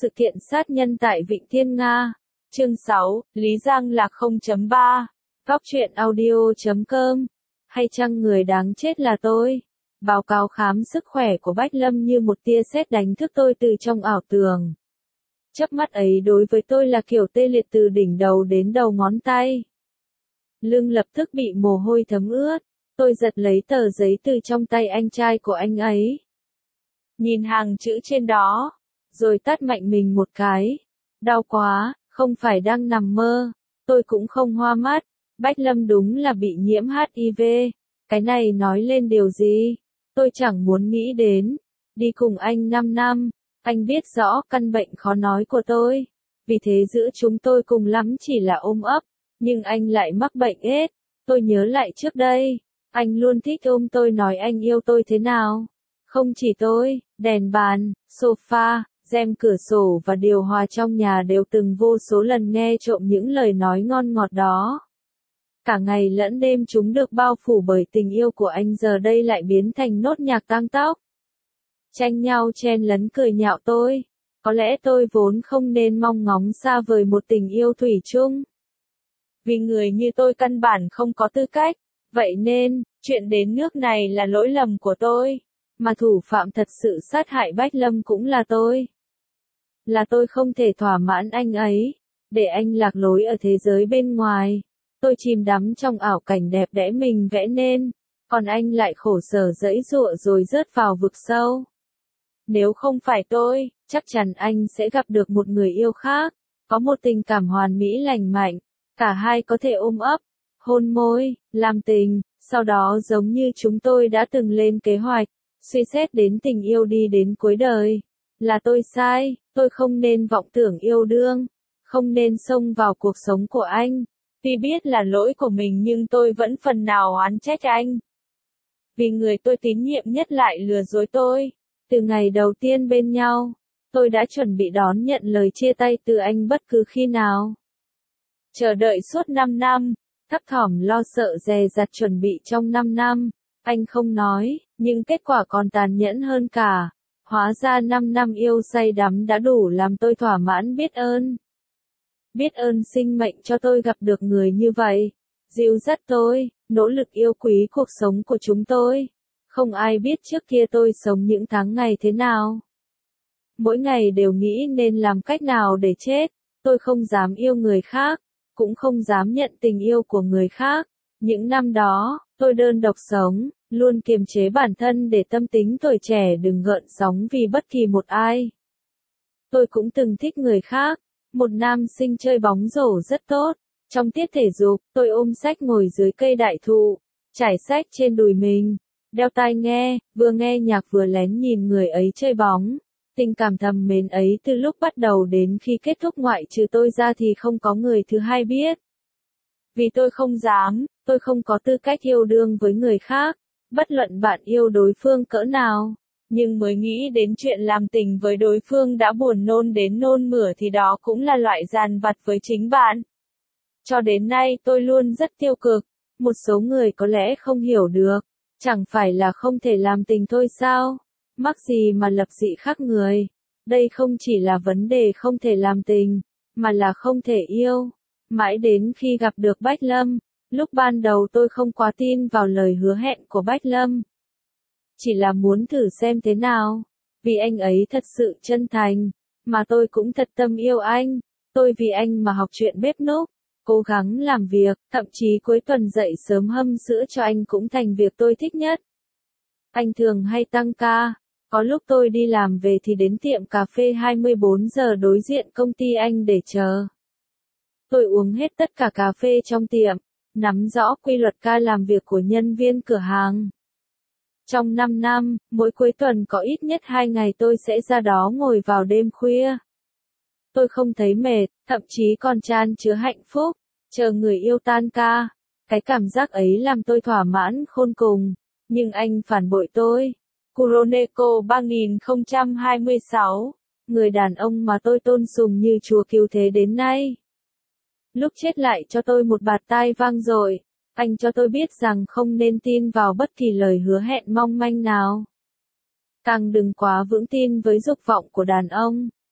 sự kiện sát nhân tại Vịnh Thiên Nga. Chương 6, Lý Giang Lạc 0.3. Góc truyện audio.com. Hay chăng người đáng chết là tôi? Báo cáo khám sức khỏe của Bách Lâm như một tia sét đánh thức tôi từ trong ảo tưởng. Chớp mắt ấy đối với tôi là kiểu tê liệt từ đỉnh đầu đến đầu ngón tay. Lưng lập tức bị mồ hôi thấm ướt. Tôi giật lấy tờ giấy từ trong tay anh trai của anh ấy. Nhìn hàng chữ trên đó, rồi tát mạnh mình một cái. Đau quá, không phải đang nằm mơ. Tôi cũng không hoa mắt. Bách Lâm đúng là bị nhiễm HIV. Cái này nói lên điều gì? Tôi chẳng muốn nghĩ đến. Đi cùng anh 5 năm, anh biết rõ căn bệnh khó nói của tôi. Vì thế giữa chúng tôi cùng lắm chỉ là ôm ấp. Nhưng anh lại mắc bệnh AIDS. Tôi nhớ lại trước đây, anh luôn thích ôm tôi nói anh yêu tôi thế nào. Không chỉ tôi, đèn bàn, sofa, rèm cửa sổ và điều hòa trong nhà đều từng vô số lần nghe trộm những lời nói ngon ngọt đó. Cả ngày lẫn đêm chúng được bao phủ bởi tình yêu của anh, giờ đây lại biến thành nốt nhạc tang tóc. Tranh nhau chen lấn cười nhạo tôi. Có lẽ tôi vốn không nên mong ngóng xa vời một tình yêu thủy chung. Vì người như tôi căn bản không có tư cách. Vậy nên, chuyện đến nước này là lỗi lầm của tôi. Mà thủ phạm thật sự sát hại Bách Lâm cũng là tôi. Là tôi không thể thỏa mãn anh ấy, để anh lạc lối ở thế giới bên ngoài. Tôi chìm đắm trong ảo cảnh đẹp đẽ mình vẽ nên, còn anh lại khổ sở giãy giụa rồi rớt vào vực sâu. Nếu không phải tôi, chắc chắn anh sẽ gặp được một người yêu khác, có một tình cảm hoàn mỹ lành mạnh, cả hai có thể ôm ấp, hôn môi, làm tình, sau đó giống như chúng tôi đã từng lên kế hoạch, suy xét đến tình yêu đi đến cuối đời. Là tôi sai, tôi không nên vọng tưởng yêu đương, không nên xông vào cuộc sống của anh. Tuy biết là lỗi của mình nhưng tôi vẫn phần nào oán trách anh. Vì người tôi tín nhiệm nhất lại lừa dối tôi. Từ ngày đầu tiên bên nhau, tôi đã chuẩn bị đón nhận lời chia tay từ anh bất cứ khi nào. Chờ đợi suốt 5 năm, thấp thỏm lo sợ dè dặt chuẩn bị trong 5 năm, anh không nói, nhưng kết quả còn tàn nhẫn hơn cả. Hóa ra 5 năm yêu say đắm đã đủ làm tôi thỏa mãn biết ơn. Biết ơn sinh mệnh cho tôi gặp được người như vậy, dìu dắt tôi, nỗ lực yêu quý cuộc sống của chúng tôi. Không ai biết trước kia tôi sống những tháng ngày thế nào. Mỗi ngày đều nghĩ nên làm cách nào để chết. Tôi không dám yêu người khác, cũng không dám nhận tình yêu của người khác. Những năm đó, tôi đơn độc sống, luôn kiềm chế bản thân để tâm tính tuổi trẻ đừng gợn sóng vì bất kỳ một ai. Tôi cũng từng thích người khác, một nam sinh chơi bóng rổ rất tốt. Trong tiết thể dục, tôi ôm sách ngồi dưới cây đại thụ, trải sách trên đùi mình, đeo tai nghe, vừa nghe nhạc vừa lén nhìn người ấy chơi bóng. Tình cảm thầm mến ấy từ lúc bắt đầu đến khi kết thúc ngoại trừ tôi ra thì không có người thứ hai biết. Vì tôi không dám, tôi không có tư cách yêu đương với người khác, bất luận bạn yêu đối phương cỡ nào. Nhưng mới nghĩ đến chuyện làm tình với đối phương đã buồn nôn đến nôn mửa thì đó cũng là loại dàn vặt với chính bạn. Cho đến nay tôi luôn rất tiêu cực, một số người có lẽ không hiểu được, chẳng phải là không thể làm tình thôi sao? Mắc gì mà lập dị khác người? Đây không chỉ là vấn đề không thể làm tình, mà là không thể yêu. Mãi đến khi gặp được Bách Lâm, lúc ban đầu tôi không quá tin vào lời hứa hẹn của Bách Lâm. Chỉ là muốn thử xem thế nào, vì anh ấy thật sự chân thành, mà tôi cũng thật tâm yêu anh. Tôi vì anh mà học chuyện bếp núc, cố gắng làm việc, thậm chí cuối tuần dậy sớm hâm sữa cho anh cũng thành việc tôi thích nhất. Anh thường hay tăng ca, có lúc tôi đi làm về thì đến tiệm cà phê 24 giờ đối diện công ty anh để chờ. Tôi uống hết tất cả cà phê trong tiệm, nắm rõ quy luật ca làm việc của nhân viên cửa hàng. Trong 5 năm, mỗi cuối tuần có ít nhất 2 ngày tôi sẽ ra đó ngồi vào đêm khuya. Tôi không thấy mệt, thậm chí còn chan chứa hạnh phúc, chờ người yêu tan ca. Cái cảm giác ấy làm tôi thỏa mãn khôn cùng. Nhưng anh phản bội tôi. Kuroneko 3026, người đàn ông mà tôi tôn sùng như chúa cứu thế đến nay. Lúc chết lại cho tôi một bạt tai vang dội. Anh cho tôi biết rằng không nên tin vào bất kỳ lời hứa hẹn mong manh nào. Càng đừng quá vững tin với dục vọng của đàn ông.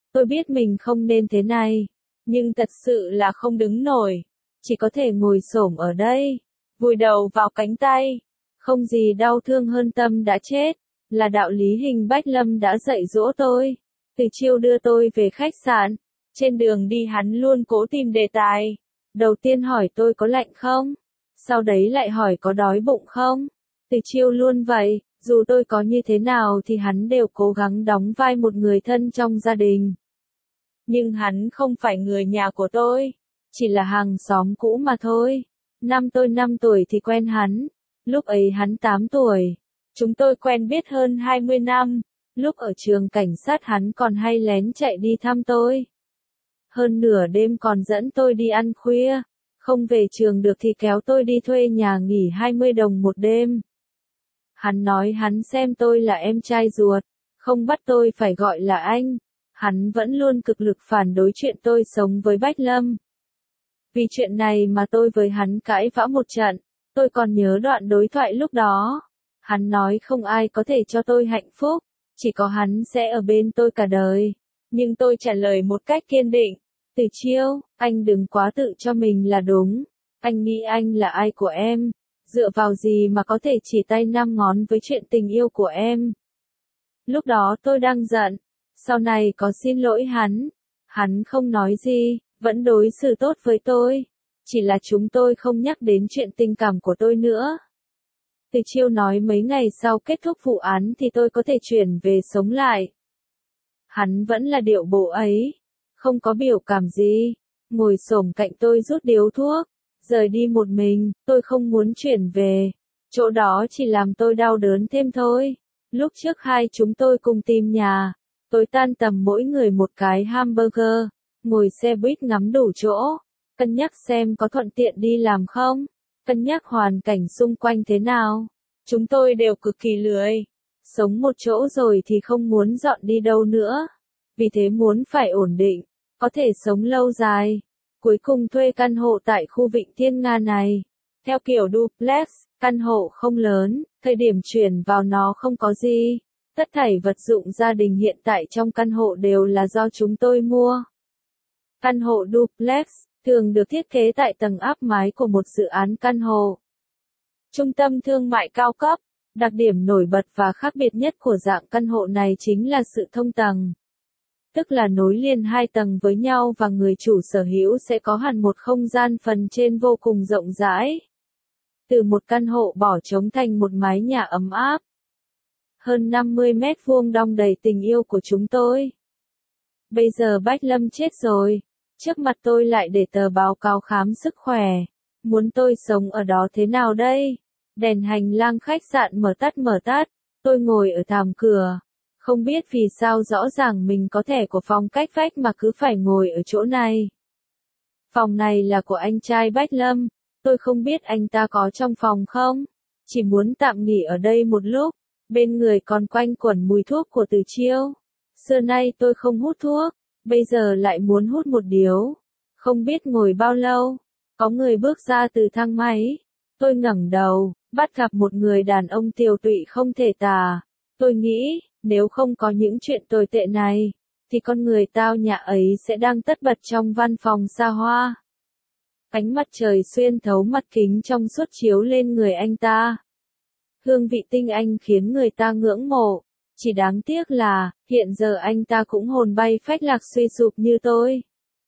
Tôi biết mình không nên thế này, nhưng thật sự là không đứng nổi, chỉ có thể ngồi xổm ở đây, vùi đầu vào cánh tay. Không gì đau thương hơn tâm đã chết, là đạo lý Hình Bách Lâm đã dạy dỗ tôi. Từ Chiêu đưa tôi về khách sạn, trên đường đi hắn luôn cố tìm đề tài. Đầu tiên hỏi tôi có lạnh không, sau đấy lại hỏi có đói bụng không. Từ Chiêu luôn vậy, dù tôi có như thế nào thì hắn đều cố gắng đóng vai một người thân trong gia đình. Nhưng hắn không phải người nhà của tôi, chỉ là hàng xóm cũ mà thôi. Năm tôi 5 tuổi thì quen hắn, lúc ấy hắn 8 tuổi. Chúng tôi quen biết hơn 20 năm, lúc ở trường cảnh sát hắn còn hay lén chạy đi thăm tôi. Hơn nửa đêm còn dẫn tôi đi ăn khuya, không về trường được thì kéo tôi đi thuê nhà nghỉ 20 đồng một đêm. Hắn nói hắn xem tôi là em trai ruột, không bắt tôi phải gọi là anh. Hắn vẫn luôn cực lực phản đối chuyện tôi sống với Bách Lâm. Vì chuyện này mà tôi với hắn cãi vã một trận, tôi còn nhớ đoạn đối thoại lúc đó. Hắn nói không ai có thể cho tôi hạnh phúc, chỉ có hắn sẽ ở bên tôi cả đời. Nhưng tôi trả lời một cách kiên định, Từ Chiêu, anh đừng quá tự cho mình là đúng. Anh nghĩ anh là ai của em, dựa vào gì mà có thể chỉ tay 5 ngón với chuyện tình yêu của em. Lúc đó tôi đang giận, sau này có xin lỗi hắn. Hắn không nói gì, vẫn đối xử tốt với tôi. Chỉ là chúng tôi không nhắc đến chuyện tình cảm của tôi nữa. Từ Chiêu nói mấy ngày sau kết thúc vụ án thì tôi có thể chuyển về sống lại. Hắn vẫn là điệu bộ ấy, không có biểu cảm gì, ngồi xổm cạnh tôi rút điếu thuốc, rời đi một mình. Tôi không muốn chuyển về, chỗ đó chỉ làm tôi đau đớn thêm thôi. Lúc trước hai chúng tôi cùng tìm nhà, tối tan tầm mỗi người một cái hamburger, ngồi xe buýt ngắm đủ chỗ, cân nhắc xem có thuận tiện đi làm không, cân nhắc hoàn cảnh xung quanh thế nào. Chúng tôi đều cực kỳ lười, sống một chỗ rồi thì không muốn dọn đi đâu nữa, vì thế muốn phải ổn định, có thể sống lâu dài. Cuối cùng thuê căn hộ tại khu Vịnh Thiên Nga này, theo kiểu duplex, căn hộ không lớn, thời điểm chuyển vào nó không có gì. Tất thảy vật dụng gia đình hiện tại trong căn hộ đều là do chúng tôi mua. Căn hộ duplex thường được thiết kế tại tầng áp mái của một dự án căn hộ. Trung tâm thương mại cao cấp, đặc điểm nổi bật và khác biệt nhất của dạng căn hộ này chính là sự thông tầng. Tức là nối liền hai tầng với nhau và người chủ sở hữu sẽ có hẳn một không gian phần trên vô cùng rộng rãi. Từ một căn hộ bỏ trống thành một mái nhà ấm áp. Hơn 50 mét vuông đong đầy tình yêu của chúng tôi. Bây giờ Bách Lâm chết rồi, trước mặt tôi lại để tờ báo cáo khám sức khỏe. Muốn tôi sống ở đó thế nào đây? Đèn hành lang khách sạn mở tắt, tôi ngồi ở thảm cửa. Không biết vì sao rõ ràng mình có thẻ của phòng cách vách mà cứ phải ngồi ở chỗ này. Phòng này là của anh trai Bách Lâm, tôi không biết anh ta có trong phòng không. Chỉ muốn tạm nghỉ ở đây một lúc, bên người còn quanh quẩn mùi thuốc của Từ Chiêu. Xưa nay tôi không hút thuốc, bây giờ lại muốn hút một điếu. Không biết ngồi bao lâu, có người bước ra từ thang máy. Tôi ngẩng đầu, bắt gặp một người đàn ông tiều tụy không thể tả. Tôi nghĩ, nếu không có những chuyện tồi tệ này, thì con người tao nhã ấy sẽ đang tất bật trong văn phòng xa hoa. Ánh mặt trời xuyên thấu mặt kính trong suốt chiếu lên người anh ta. Hương vị tinh anh khiến người ta ngưỡng mộ. Chỉ đáng tiếc là, hiện giờ anh ta cũng hồn bay phách lạc suy sụp như tôi.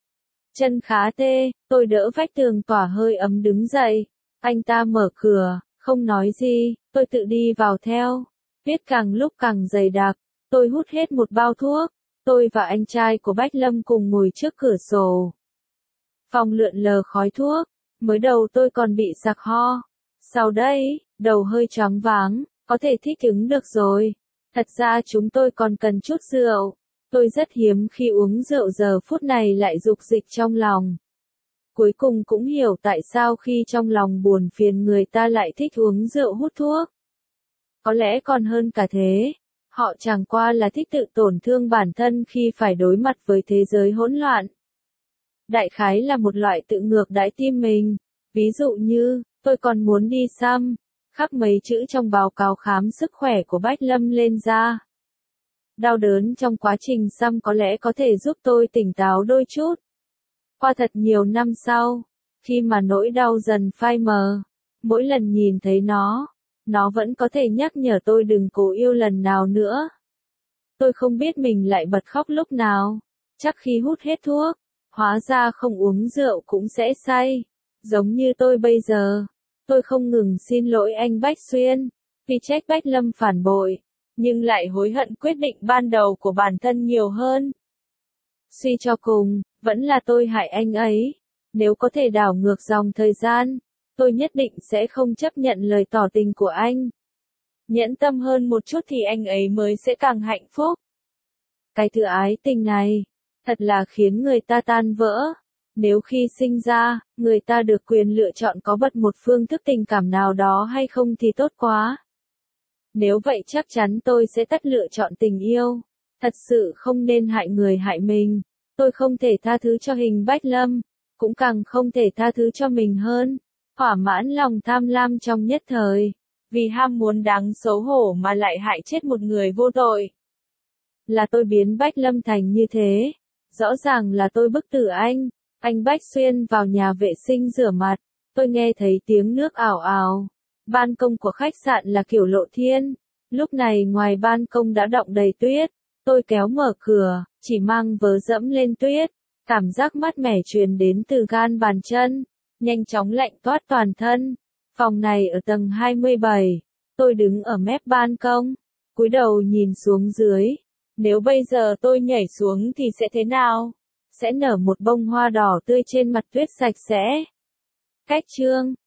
Chân khá tê, tôi đỡ vách tường tỏa hơi ấm đứng dậy. Anh ta mở cửa, không nói gì, tôi tự đi vào theo. Viết càng lúc càng dày đặc, tôi hút hết một bao thuốc. Tôi và anh trai của Bách Lâm cùng ngồi trước cửa sổ. Phòng lượn lờ khói thuốc, mới đầu tôi còn bị sặc ho. Sau đây, đầu hơi choáng váng, có thể thích ứng được rồi. Thật ra chúng tôi còn cần chút rượu. Tôi rất hiếm khi uống rượu, giờ phút này lại dục dịch trong lòng. Cuối cùng cũng hiểu tại sao khi trong lòng buồn phiền người ta lại thích uống rượu hút thuốc. Có lẽ còn hơn cả thế, họ chẳng qua là thích tự tổn thương bản thân khi phải đối mặt với thế giới hỗn loạn. Đại khái là một loại tự ngược đãi tim mình. Ví dụ như, tôi còn muốn đi xăm, khắc mấy chữ trong báo cáo khám sức khỏe của Bách Lâm lên da. Đau đớn trong quá trình xăm có lẽ có thể giúp tôi tỉnh táo đôi chút. Qua thật nhiều năm sau, khi mà nỗi đau dần phai mờ, mỗi lần nhìn thấy nó vẫn có thể nhắc nhở tôi đừng cố yêu lần nào nữa. Tôi không biết mình lại bật khóc lúc nào, chắc khi hút hết thuốc, hóa ra không uống rượu cũng sẽ say. Giống như tôi bây giờ, tôi không ngừng xin lỗi anh Bách Xuyên, vì trách Bách Lâm phản bội, nhưng lại hối hận quyết định ban đầu của bản thân nhiều hơn. Suy cho cùng, vẫn là tôi hại anh ấy. Nếu có thể đảo ngược dòng thời gian, tôi nhất định sẽ không chấp nhận lời tỏ tình của anh. Nhẫn tâm hơn một chút thì anh ấy mới sẽ càng hạnh phúc. Cái thứ ái tình này, thật là khiến người ta tan vỡ. Nếu khi sinh ra, người ta được quyền lựa chọn có bật một phương thức tình cảm nào đó hay không thì tốt quá. Nếu vậy chắc chắn tôi sẽ tất lựa chọn tình yêu. Thật sự không nên hại người hại mình. Tôi không thể tha thứ cho Hình Bách Lâm, cũng càng không thể tha thứ cho mình hơn. Thỏa mãn lòng tham lam trong nhất thời, vì ham muốn đáng xấu hổ mà lại hại chết một người vô tội. Là tôi biến Bách Lâm thành như thế. Rõ ràng là tôi bức tử anh. Anh Bách Xuyên vào nhà vệ sinh rửa mặt. Tôi nghe thấy tiếng nước ào ào. Ban công của khách sạn là kiểu lộ thiên. Lúc này ngoài ban công đã đọng đầy tuyết. Tôi kéo mở cửa, chỉ mang vớ dẫm lên tuyết. Cảm giác mát mẻ truyền đến từ gan bàn chân. Nhanh chóng lạnh toát toàn thân. Phòng này ở tầng 27. Tôi đứng ở mép ban công. Cúi đầu nhìn xuống dưới. Nếu bây giờ tôi nhảy xuống thì sẽ thế nào? Sẽ nở một bông hoa đỏ tươi trên mặt tuyết sạch sẽ. Cách chương